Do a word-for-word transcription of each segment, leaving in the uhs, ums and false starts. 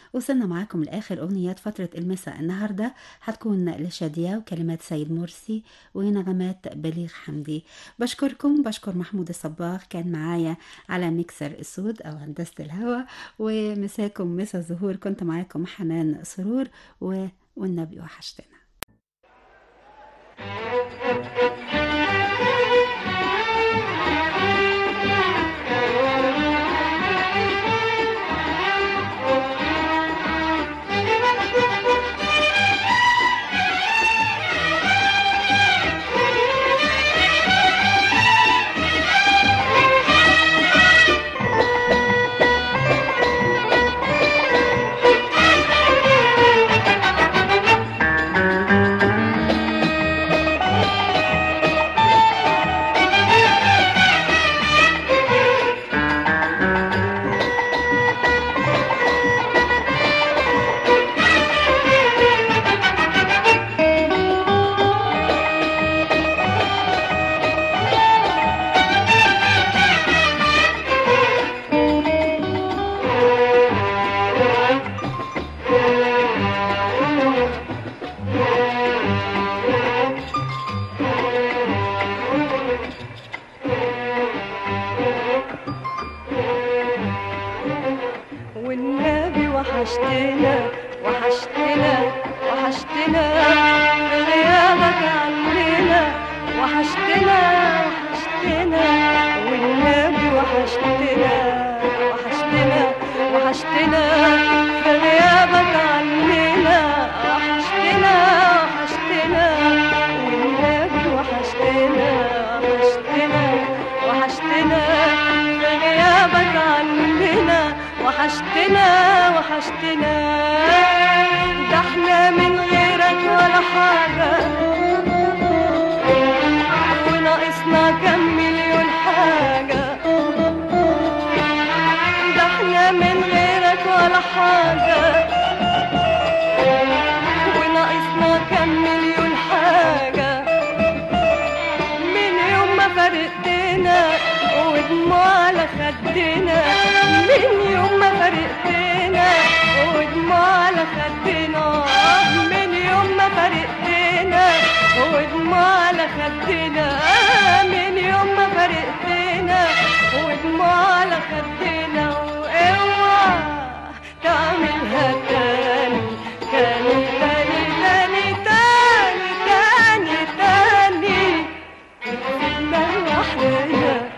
وصلنا معاكم لآخر أغنيات فترة المساء. النهاردة هتكون لشادية وكلمات سيد مرسي ونغمات بليغ حمدي. بشكركم، بشكر محمود الصباغ كان معايا على ميكسر السود أو هندسة الهوا، ومساكم مسا الزهور كنت معاكم حنان سرور و... والنبي وحشتنا. والنبي وحشتنا وحشتنا وحشتنا في غيابك عننا وحشتنا وحشتنا والنبي وحشتنا وحشتنا وحشتنا في غيابك عننا وحشتنا وحشتنا والنبي وحشتنا وحشتنا وحشتنا في غيابك عننا وحشتنا وحشتنا ده احنا من غيرك ولا حاجة وناقصنا كم مليون حاجة ده احنا من غيرك ولا حاجة وناقصنا كم مليون حاجة من يوم ما فرقتنا ودموع على خدنا من يوم ما فرقتنا ودموع على خدنا من يوم ما فرقتنا ودموع على خدنا من يوم ما فرقتنا ودموع على خدنا واوعى تعملها تاني تاني تاني تاني تاني تاني تاني سيبنا لوحدنا.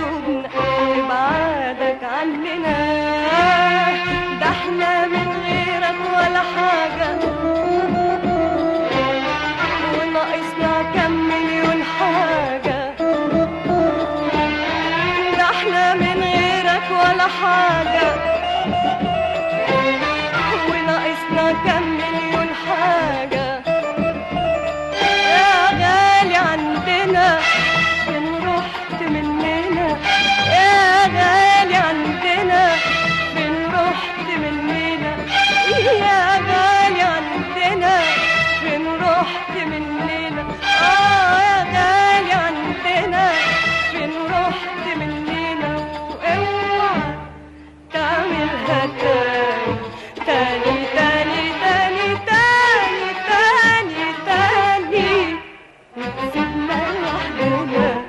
قلوبنا ابعادك عننا، ده احنا من غيرك ولا حاجة وناقصنا كم مليون حاجة، ده احنا من غيرك ولا حاجة وناقصنا كم مليون حاجة. يا غالي عندنا فين رحت مننا، يا غالي عندنا فين رحت مننا، يا غالي عندنا فين رحت مننا، اه يا غالي عندنا فين رحت مننا. واوعى تعملها تاني تاني تاني تاني تاني تاني تاني وتسيبنا لوحدنا.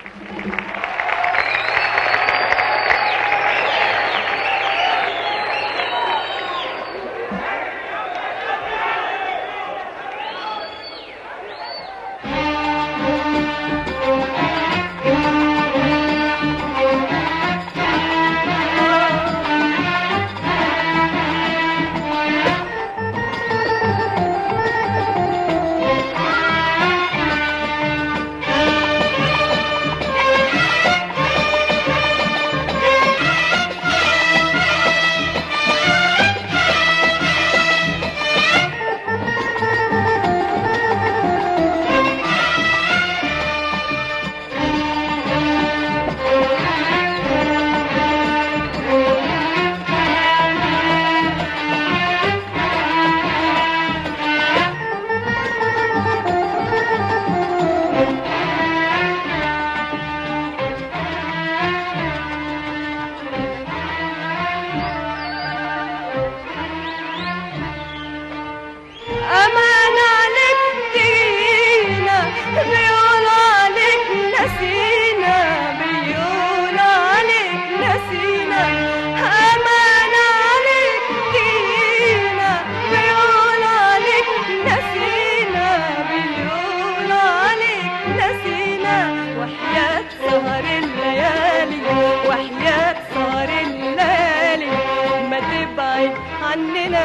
أمان عليك دينا بيقولوا عليك نسينا، بيقولوا عليك نسينا، أمان عليك دينا بيقولوا عليك نسينا، بيقولوا عليك نسينا. وحياة سهر الليالي وحياة سهر الليالي ما تبعد عننا.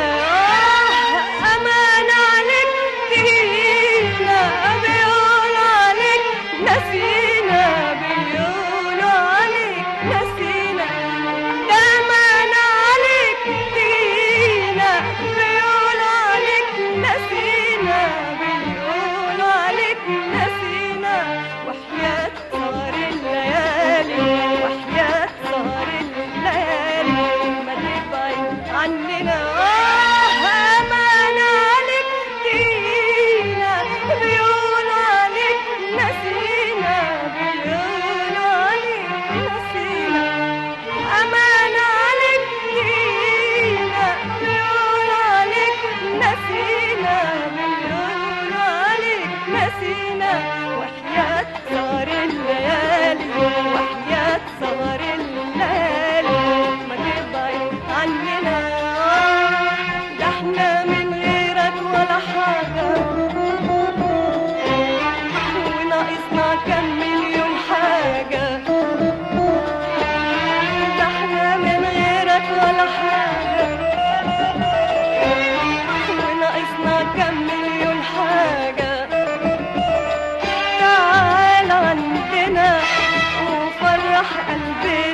أمان عليك دينا بيقولوا عليك نسينا، بيقولوا عليك نسينا، ده أمان عليك دينا بيقولوا عليك نسينا، بيقولوا عليك نسينا. وحياة سهر الليالي وحياة سهر الليالي ما تبعد عننا. أمان عليك دينا بيقولوا عليك نسينا، بيقولوا عليك نسينا، أمان عليك دينا بيقولوا عليك نسينا، بيقولوا عليك نسينا. وحياة سهر الليالي وحياة سهر الليالي ما تبعد عننا، ده احنا من غيرك ولا حاجة وناقصنا كم مليون حاجة، ده احنا من غيرك ولا حاجة وناقصنا كم مليون حاجة. تعال عندنا وفرح قلبنا